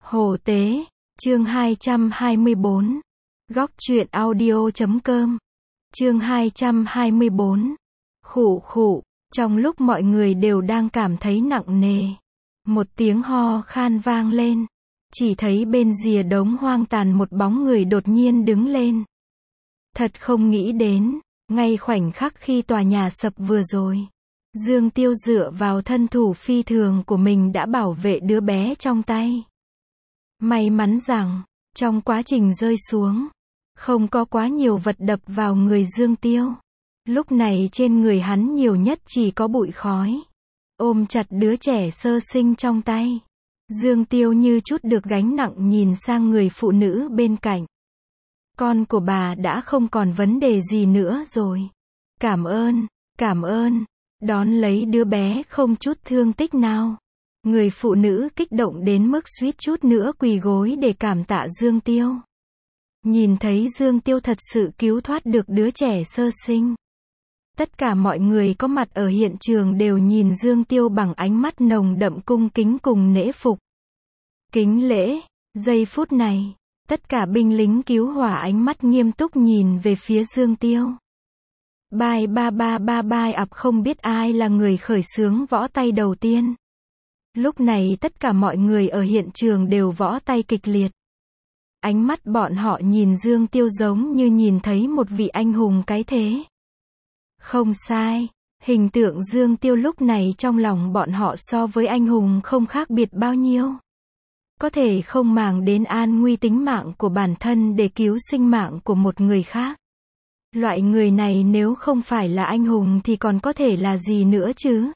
Hồ Tế, chương 224. Góc truyện audio.com. Chương 224. Khụ khụ, trong lúc mọi người đều đang cảm thấy nặng nề, một tiếng ho khan vang lên. Chỉ thấy bên rìa đống hoang tàn một bóng người đột nhiên đứng lên. Thật không nghĩ đến, ngay khoảnh khắc khi tòa nhà sập vừa rồi, Dương Tiêu dựa vào thân thủ phi thường của mình đã bảo vệ đứa bé trong tay. May mắn rằng, trong quá trình rơi xuống, không có quá nhiều vật đập vào người Dương Tiêu. Lúc này trên người hắn nhiều nhất chỉ có bụi khói. Ôm chặt đứa trẻ sơ sinh trong tay, Dương Tiêu như chút được gánh nặng nhìn sang người phụ nữ bên cạnh. Con của bà đã không còn vấn đề gì nữa rồi. Cảm ơn, đón lấy đứa bé không chút thương tích nào. Người phụ nữ kích động đến mức suýt chút nữa quỳ gối để cảm tạ Dương Tiêu. Nhìn thấy Dương Tiêu thật sự cứu thoát được đứa trẻ sơ sinh. Tất cả mọi người có mặt ở hiện trường đều nhìn Dương Tiêu bằng ánh mắt nồng đậm cung kính cùng nể phục. Kính lễ, giây phút này, tất cả binh lính cứu hỏa ánh mắt nghiêm túc nhìn về phía Dương Tiêu. Bai ập không biết ai là người khởi xướng võ tay đầu tiên. Lúc này tất cả mọi người ở hiện trường đều võ tay kịch liệt. Ánh mắt bọn họ nhìn Dương Tiêu giống như nhìn thấy một vị anh hùng cái thế. Không sai, hình tượng Dương Tiêu lúc này trong lòng bọn họ so với anh hùng không khác biệt bao nhiêu. Có thể không màng đến an nguy tính mạng của bản thân để cứu sinh mạng của một người khác. Loại người này nếu không phải là anh hùng thì còn có thể là gì nữa chứ?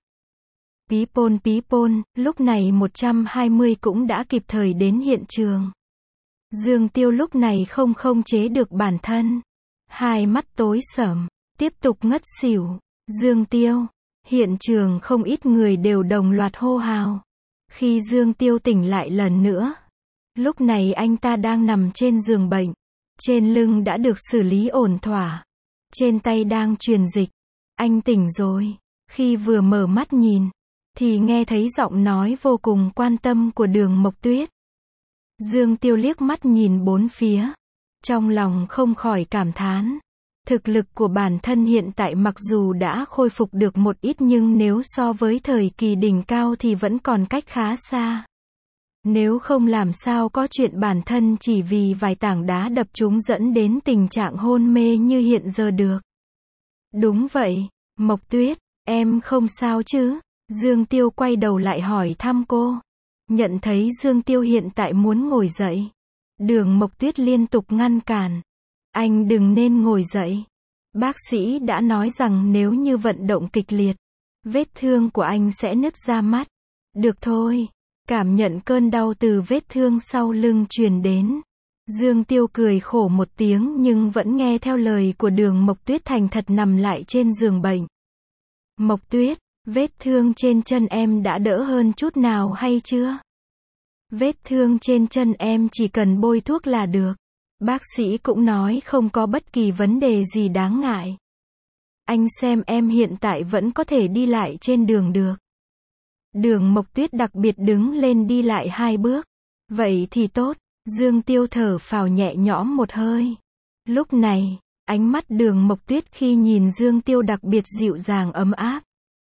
People, lúc này 120 cũng đã kịp thời đến hiện trường. Dương Tiêu lúc này không khống chế được bản thân. Hai mắt tối sầm, tiếp tục ngất xỉu. Dương Tiêu, hiện trường không ít người đều đồng loạt hô hào. Khi Dương Tiêu tỉnh lại lần nữa, lúc này anh ta đang nằm trên giường bệnh. Trên lưng đã được xử lý ổn thỏa. Trên tay đang truyền dịch. Anh tỉnh rồi. Khi vừa mở mắt nhìn, thì nghe thấy giọng nói vô cùng quan tâm của Đường Mộc Tuyết. Dương Tiêu liếc mắt nhìn bốn phía. Trong lòng không khỏi cảm thán. Thực lực của bản thân hiện tại mặc dù đã khôi phục được một ít nhưng nếu so với thời kỳ đỉnh cao thì vẫn còn cách khá xa. Nếu không làm sao có chuyện bản thân chỉ vì vài tảng đá đập trúng dẫn đến tình trạng hôn mê như hiện giờ được. Đúng vậy, Mộc Tuyết, em không sao chứ? Dương Tiêu quay đầu lại hỏi thăm cô. Nhận thấy Dương Tiêu hiện tại muốn ngồi dậy, Đường Mộc Tuyết liên tục ngăn cản. Anh đừng nên ngồi dậy. Bác sĩ đã nói rằng nếu như vận động kịch liệt, vết thương của anh sẽ nứt ra mắt. Được thôi. Cảm nhận cơn đau từ vết thương sau lưng truyền đến. Dương Tiêu cười khổ một tiếng nhưng vẫn nghe theo lời của Đường Mộc Tuyết thành thật nằm lại trên giường bệnh. Mộc Tuyết, vết thương trên chân em đã đỡ hơn chút nào hay chưa? Vết thương trên chân em chỉ cần bôi thuốc là được. Bác sĩ cũng nói không có bất kỳ vấn đề gì đáng ngại. Anh xem em hiện tại vẫn có thể đi lại trên đường được. Đường Mộc Tuyết đặc biệt đứng lên đi lại 2 bước. Vậy thì tốt. Dương Tiêu thở phào nhẹ nhõm một hơi. Lúc này, ánh mắt Đường Mộc Tuyết khi nhìn Dương Tiêu đặc biệt dịu dàng ấm áp.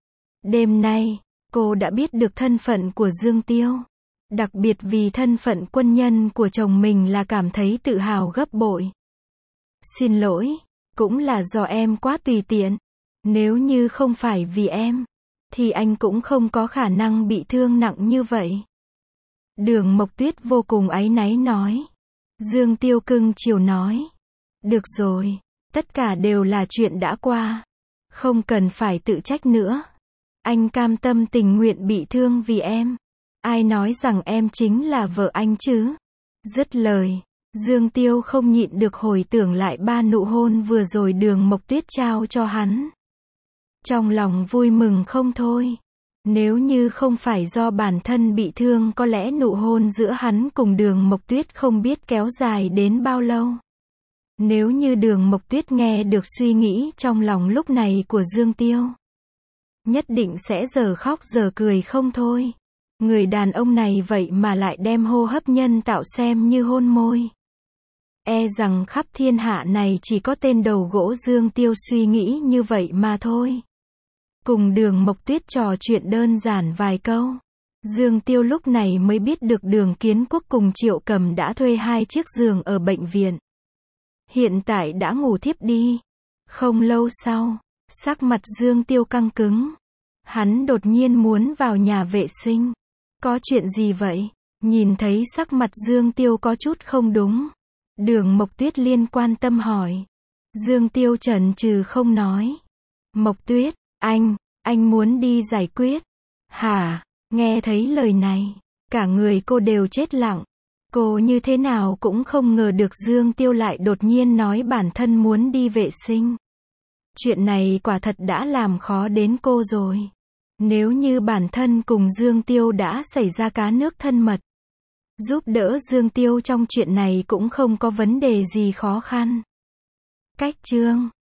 Đêm nay, cô đã biết được thân phận của Dương Tiêu. Đặc biệt vì thân phận quân nhân của chồng mình là cảm thấy tự hào gấp bội. Xin lỗi, cũng là do em quá tùy tiện. Nếu như không phải vì em, thì anh cũng không có khả năng bị thương nặng như vậy. Đường Mộc Tuyết vô cùng áy náy nói. Dương Tiêu cưng chiều nói. Được rồi, tất cả đều là chuyện đã qua. Không cần phải tự trách nữa. Anh cam tâm tình nguyện bị thương vì em. Ai nói rằng em chính là vợ anh chứ? Dứt lời, Dương Tiêu không nhịn được hồi tưởng lại 3 nụ hôn vừa rồi Đường Mộc Tuyết trao cho hắn. Trong lòng vui mừng không thôi. Nếu như không phải do bản thân bị thương có lẽ nụ hôn giữa hắn cùng Đường Mộc Tuyết không biết kéo dài đến bao lâu. Nếu như Đường Mộc Tuyết nghe được suy nghĩ trong lòng lúc này của Dương Tiêu, nhất định sẽ giờ khóc giờ cười không thôi. Người đàn ông này vậy mà lại đem hô hấp nhân tạo xem như hôn môi. E rằng khắp thiên hạ này chỉ có tên đầu gỗ Dương Tiêu suy nghĩ như vậy mà thôi. Cùng Đường Mộc Tuyết trò chuyện đơn giản vài câu. Dương Tiêu lúc này mới biết được Đường Kiến Quốc cùng Triệu Cầm đã thuê 2 chiếc giường ở bệnh viện. Hiện tại đã ngủ thiếp đi. Không lâu sau, sắc mặt Dương Tiêu căng cứng. Hắn đột nhiên muốn vào nhà vệ sinh. Có chuyện gì vậy? Nhìn thấy sắc mặt Dương Tiêu có chút không đúng. Đường Mộc Tuyết liên quan tâm hỏi. Dương Tiêu chần chừ không nói. Mộc Tuyết, anh muốn đi giải quyết. Hả? Nghe thấy lời này, cả người cô đều chết lặng. Cô như thế nào cũng không ngờ được Dương Tiêu lại đột nhiên nói bản thân muốn đi vệ sinh. Chuyện này quả thật đã làm khó đến cô rồi. Nếu như bản thân cùng Dương Tiêu đã xảy ra cá nước thân mật, giúp đỡ Dương Tiêu trong chuyện này cũng không có vấn đề gì khó khăn. Cách chương